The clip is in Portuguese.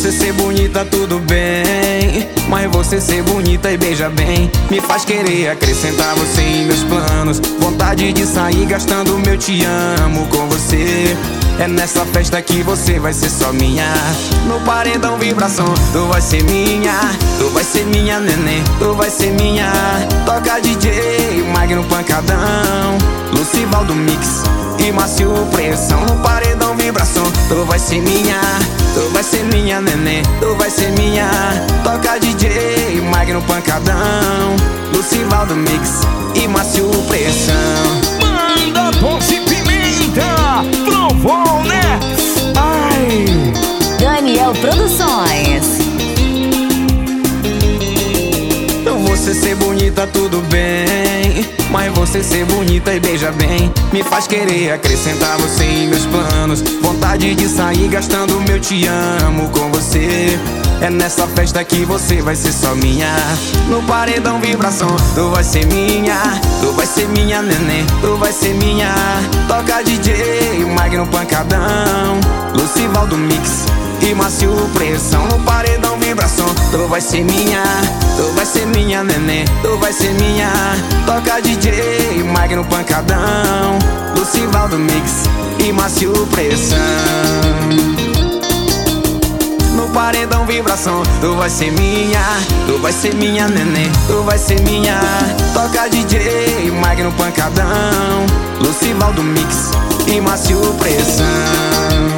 Você ser bonita tudo bem, mas você ser bonita e beija bem me faz querer acrescentar você em meus planos. Vontade de sair gastando meu te amo com você. É nessa festa que você vai ser só minha. No paredão vibração, tu vai ser minha. Tu vai ser minha neném, tu vai ser minha. Toca DJ, Magno Pancadão, Lucivaldo Mix e Márcio Pressão. No paredão vibração, tu vai ser minha. Tu vai ser minha neném, tu vai ser minha. Toca DJ, Magno Pancadão, Lucivaldo Mix e Márcio Pressão. Manda doce pimenta, provou, né? Ai! Daniel Produções. Você ser bonita tudo bem, mas você ser bonita e beija bem me faz querer acrescentar você em meus planos. Vontade de sair gastando meu te amo com você. É nessa festa que você vai ser só minha. No paredão vibração, tu vai ser minha. Tu vai ser minha neném, tu vai ser minha. Toca DJ, Magno Pancadão, Lucivaldo Mix e Márcio Pressão. No paredão vibração, tu vai ser minha. Tu vai ser minha neném, tu vai ser minha. Toca DJ, Magno Pancadão, Lucivaldo Mix e Márcio Pressão. No paredão vibração, tu vai ser minha. Tu vai ser minha neném, tu vai ser minha. Toca DJ, Magno Pancadão, Lucivaldo Mix e Márcio Pressão.